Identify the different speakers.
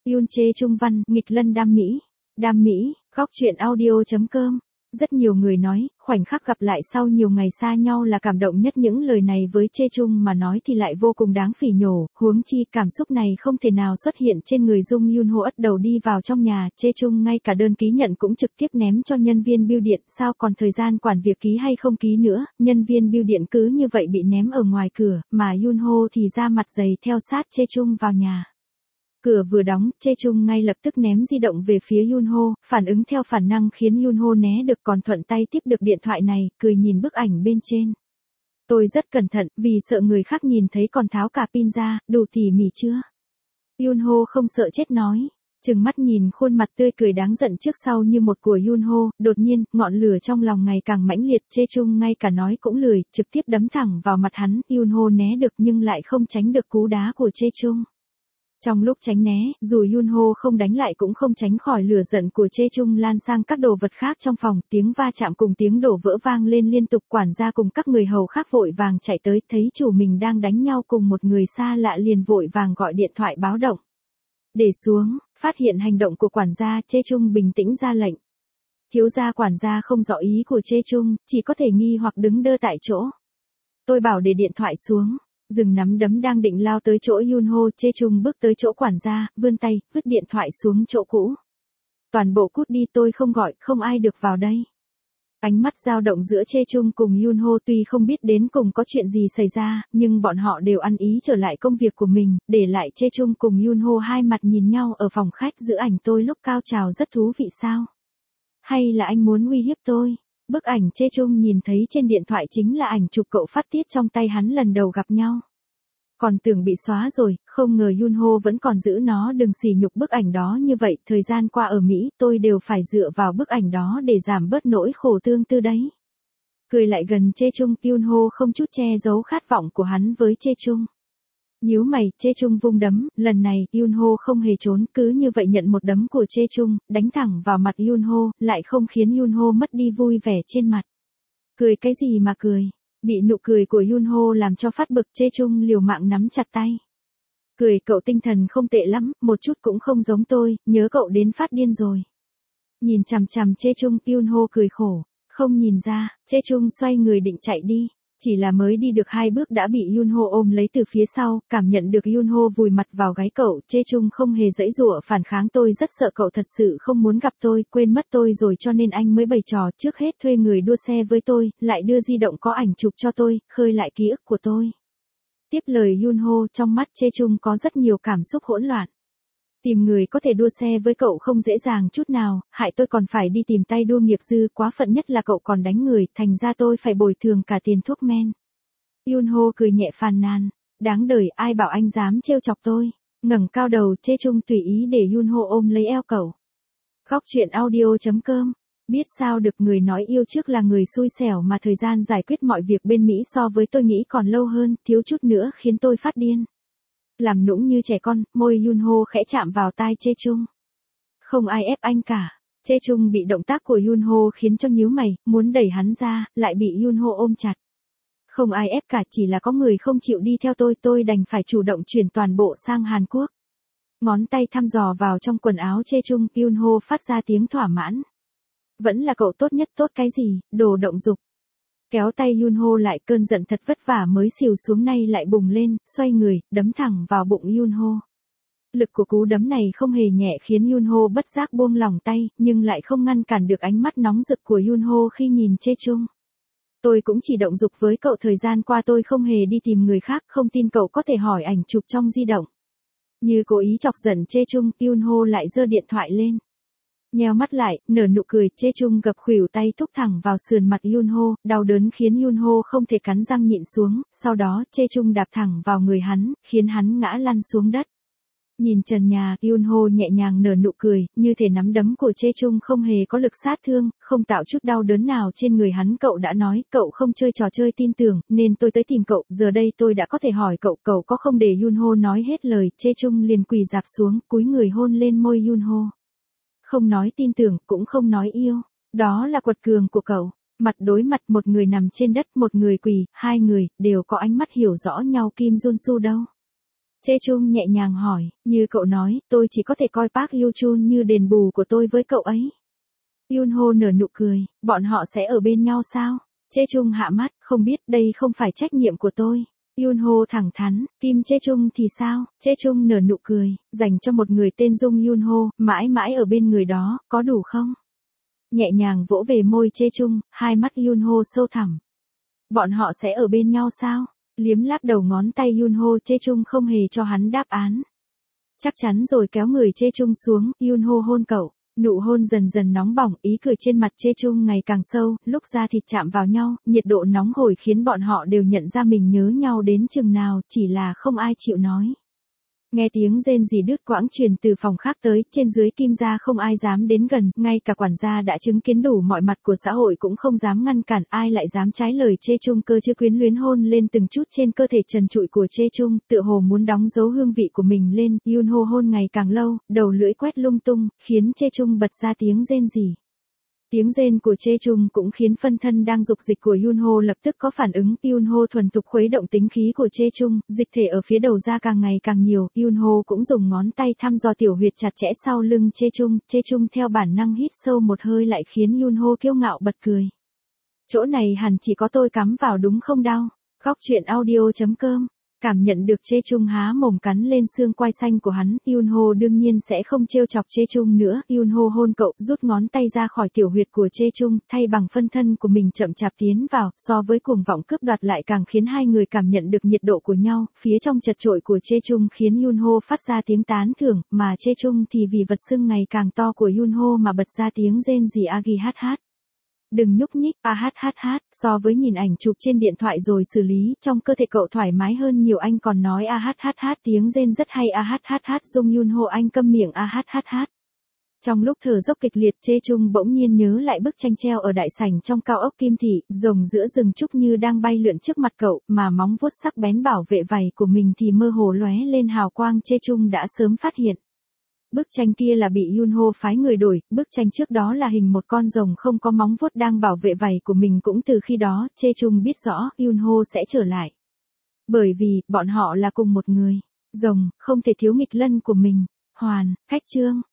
Speaker 1: Yoon Chae Chung văn, nghịch lân Đam Mỹ, góc truyện audio.com. Rất nhiều người nói, khoảnh khắc gặp lại sau nhiều ngày xa nhau là cảm động nhất, những lời này với Chae Chung mà nói thì lại vô cùng đáng phỉ nhổ, huống chi cảm xúc này không thể nào xuất hiện trên người Jung Yoon Ho. Ất đầu đi vào trong nhà, Chae Chung ngay cả đơn ký nhận cũng trực tiếp ném cho nhân viên bưu điện, sao còn thời gian quản việc ký hay không ký nữa, nhân viên bưu điện cứ như vậy bị ném ở ngoài cửa, mà Yoon Ho thì ra mặt dày theo sát Chae Chung vào nhà. Cửa vừa đóng, Chae Chung ngay lập tức ném di động về phía Yoon Ho, phản ứng theo bản năng khiến Yoon Ho né được, còn thuận tay tiếp được điện thoại này, cười nhìn bức ảnh bên trên. Tôi rất cẩn thận, vì sợ người khác nhìn thấy còn tháo cả pin ra, đủ tỉ mỉ chưa? Yoon Ho không sợ chết nói. Trừng mắt nhìn khuôn mặt tươi cười đáng giận trước sau như một của Yoon Ho, đột nhiên, ngọn lửa trong lòng ngày càng mãnh liệt, Chae Chung ngay cả nói cũng lười, trực tiếp đấm thẳng vào mặt hắn, Yoon Ho né được nhưng lại không tránh được cú đá của Chae Chung. Trong lúc tránh né, dù Yoon Ho không đánh lại cũng không tránh khỏi lửa giận của Chae Chung lan sang các đồ vật khác trong phòng, tiếng va chạm cùng tiếng đổ vỡ vang lên liên tục, quản gia cùng các người hầu khác vội vàng chạy tới, thấy chủ mình đang đánh nhau cùng một người xa lạ liền vội vàng gọi điện thoại báo động. Để xuống, phát hiện hành động của quản gia, Chae Chung bình tĩnh ra lệnh. Thiếu gia quản gia không rõ ý của Chae Chung, chỉ có thể nghi hoặc đứng đơ tại chỗ. Tôi bảo để điện thoại xuống. Dừng nắm đấm đang định lao tới chỗ Yoon Ho, Chae Chung bước tới chỗ quản gia, vươn tay, vứt điện thoại xuống chỗ cũ. Toàn bộ cút đi, tôi không gọi, không ai được vào đây. Ánh mắt dao động giữa Chae Chung cùng Yoon Ho, tuy không biết đến cùng có chuyện gì xảy ra, nhưng bọn họ đều ăn ý trở lại công việc của mình, để lại Chae Chung cùng Yoon Ho hai mặt nhìn nhau ở phòng khách. Giữ ảnh tôi lúc cao trào rất thú vị sao? Hay là anh muốn uy hiếp tôi? Bức ảnh Chae Chung nhìn thấy trên điện thoại chính là ảnh chụp cậu phát tiết trong tay hắn lần đầu gặp nhau. Còn tưởng bị xóa rồi, không ngờ Yoon Ho vẫn còn giữ nó. Đừng sỉ nhục bức ảnh đó như vậy, thời gian qua ở Mỹ tôi đều phải dựa vào bức ảnh đó để giảm bớt nỗi khổ tương tư đấy. Cười lại gần Chae Chung, Yoon Ho không chút che giấu khát vọng của hắn với Chae Chung. Nhíu mày, Chae Chung vung đấm, lần này Yoon Ho không hề trốn, cứ như vậy nhận một đấm của Chae Chung, đánh thẳng vào mặt Yoon Ho, lại không khiến Yoon Ho mất đi vui vẻ trên mặt. Cười cái gì mà cười? Bị nụ cười của Yoon Ho làm cho phát bực, Chae Chung liều mạng nắm chặt tay. Cười, cậu tinh thần không tệ lắm, một chút cũng không giống tôi, nhớ cậu đến phát điên rồi. Nhìn chằm chằm Chae Chung, Yoon Ho cười khổ, không nhìn ra. Chae Chung xoay người định chạy đi. Chỉ là mới đi được 2 bước đã bị Yoon Ho ôm lấy từ phía sau, cảm nhận được Yoon Ho vùi mặt vào gáy cậu, Chae Chung không hề giãy giụa phản kháng, tôi rất sợ cậu thật sự không muốn gặp tôi, quên mất tôi rồi cho nên anh mới bày trò trước hết thuê người đua xe với tôi, lại đưa di động có ảnh chụp cho tôi, khơi lại ký ức của tôi. Tiếp lời Yoon Ho, trong mắt Chae Chung có rất nhiều cảm xúc hỗn loạn. Tìm người có thể đua xe với cậu không dễ dàng chút nào, hại tôi còn phải đi tìm tay đua nghiệp dư, quá phận nhất là cậu còn đánh người, thành ra tôi phải bồi thường cả tiền thuốc men. Yoon Ho cười nhẹ phàn nàn, đáng đời, ai bảo anh dám trêu chọc tôi. Ngẩng cao đầu, Chae Chung tùy ý để Yoon Ho ôm lấy eo cậu. Góc truyện audio.com. Biết sao được, người nói yêu trước là người xui xẻo mà thời gian giải quyết mọi việc bên Mỹ so với tôi nghĩ còn lâu hơn, thiếu chút nữa khiến tôi phát điên. Làm nũng như trẻ con, môi Yoon Ho khẽ chạm vào tai Chae Chung. Không ai ép anh cả. Chae Chung bị động tác của Yoon Ho khiến cho nhíu mày, muốn đẩy hắn ra, lại bị Yoon Ho ôm chặt. Không ai ép cả, chỉ là có người không chịu đi theo tôi đành phải chủ động chuyển toàn bộ sang Hàn Quốc. Ngón tay thăm dò vào trong quần áo Chae Chung, Yoon Ho phát ra tiếng thỏa mãn. Vẫn là cậu tốt nhất, tốt cái gì, đồ động dục. Kéo tay Yoon Ho lại, cơn giận thật vất vả mới xìu xuống nay lại bùng lên, xoay người, đấm thẳng vào bụng Yoon Ho. Lực của cú đấm này không hề nhẹ khiến Yoon Ho bất giác buông lỏng tay, nhưng lại không ngăn cản được ánh mắt nóng rực của Yoon Ho khi nhìn Chae Chung. Tôi cũng chỉ động dục với cậu, thời gian qua tôi không hề đi tìm người khác, không tin cậu có thể hỏi ảnh chụp trong di động. Như cố ý chọc giận Chae Chung, Yoon Ho lại giơ điện thoại lên. Nheo mắt lại, nở nụ cười, Chae Chung gập khuỷu tay thúc thẳng vào sườn mặt Yoon Ho, đau đớn khiến Yoon Ho không thể cắn răng nhịn xuống, sau đó Chae Chung đạp thẳng vào người hắn, khiến hắn ngã lăn xuống đất. Nhìn trần nhà, Yoon Ho nhẹ nhàng nở nụ cười, như thể nắm đấm của Chae Chung không hề có lực sát thương, không tạo chút đau đớn nào trên người hắn. Cậu đã nói, cậu không chơi trò chơi tin tưởng, nên tôi tới tìm cậu, giờ đây tôi đã có thể hỏi cậu, cậu có không? Để Yoon Ho nói hết lời, Chae Chung liền quỳ rạp xuống, cúi người hôn lên môi Yoon Ho. Không nói tin tưởng, cũng không nói yêu, đó là quật cường của cậu. Mặt đối mặt, một người nằm trên đất, một người quỳ, hai người đều có ánh mắt hiểu rõ nhau, Kim Jun Soo đâu. Chê Chung nhẹ nhàng hỏi, như cậu nói, tôi chỉ có thể coi Park Yoo Chun như đền bù của tôi với cậu ấy. Yunho nở nụ cười, bọn họ sẽ ở bên nhau sao? Chê Chung hạ mắt, không biết, đây không phải trách nhiệm của tôi. Yunho thẳng thắn, Kim Chê Chung thì sao? Chê Chung nở nụ cười, dành cho một người tên Dung Yunho, mãi mãi ở bên người đó, có đủ không? Nhẹ nhàng vỗ về môi Chê Chung, hai mắt Yunho sâu thẳm. Bọn họ sẽ ở bên nhau sao? Liếm láp đầu ngón tay Yunho, Chê Chung không hề cho hắn đáp án. Chắc chắn rồi, kéo người Chê Chung xuống, Yunho hôn cậu. Nụ hôn dần dần nóng bỏng, ý cười trên mặt Chê Chung ngày càng sâu, lúc da thịt chạm vào nhau, nhiệt độ nóng hổi khiến bọn họ đều nhận ra mình nhớ nhau đến chừng nào, chỉ là không ai chịu nói. Nghe tiếng rên rỉ đứt quãng truyền từ phòng khác tới, trên dưới Kim gia không ai dám đến gần, ngay cả quản gia đã chứng kiến đủ mọi mặt của xã hội cũng không dám ngăn cản, ai lại dám trái lời Chê Chung. Cơ chưa quyến luyến hôn lên từng chút trên cơ thể trần trụi của Chê Chung, tựa hồ muốn đóng dấu hương vị của mình lên. Yunho hôn ngày càng lâu, đầu lưỡi quét lung tung, khiến Chê Chung bật ra tiếng rên rỉ. Tiếng rên của Chê Chung cũng khiến phân thân đang dục dịch của Yunho lập tức có phản ứng. Yunho thuần thục khuấy động tính khí của Chê Chung, dịch thể ở phía đầu ra càng ngày càng nhiều. Yunho cũng dùng ngón tay thăm dò tiểu huyệt chặt chẽ sau lưng Chê Chung. Chê Chung theo bản năng hít sâu một hơi lại khiến Yunho kiêu ngạo bật cười. Chỗ này hẳn chỉ có tôi cắm vào đúng không đau? Góc truyện audio.com. Cảm nhận được Chê Chung há mồm cắn lên xương quai xanh của hắn, Yunho đương nhiên sẽ không trêu chọc Chê Chung nữa. Yunho hôn cậu, rút ngón tay ra khỏi tiểu huyệt của Chê Chung, thay bằng phân thân của mình chậm chạp tiến vào, so với cuồng vọng cướp đoạt lại càng khiến hai người cảm nhận được nhiệt độ của nhau. Phía trong chật chội của Chê Chung khiến Yunho phát ra tiếng tán thưởng, mà Chê Chung thì vì vật xương ngày càng to của Yunho mà bật ra tiếng rên rỉ agi hát hát. Đừng nhúc nhích, so với nhìn ảnh chụp trên điện thoại rồi xử lý, trong cơ thể cậu thoải mái hơn nhiều. Anh còn nói tiếng rên rất hay Dung Yunho anh câm miệng Trong lúc thở dốc kịch liệt, Chê Chung bỗng nhiên nhớ lại bức tranh treo ở đại sảnh trong cao ốc Kim Thị, rồng giữa rừng trúc như đang bay lượn trước mặt cậu, mà móng vuốt sắc bén bảo vệ vảy của mình thì mơ hồ lóe lên hào quang. Chê Chung đã sớm phát hiện. Bức tranh kia là bị Yunho phái người đổi, bức tranh trước đó là hình một con rồng không có móng vuốt đang bảo vệ vảy của mình. Cũng từ khi đó, Chê Chung biết rõ, Yunho sẽ trở lại. Bởi vì, bọn họ là cùng một người. Rồng, không thể thiếu nghịch lân của mình. Hoàn, khách chương.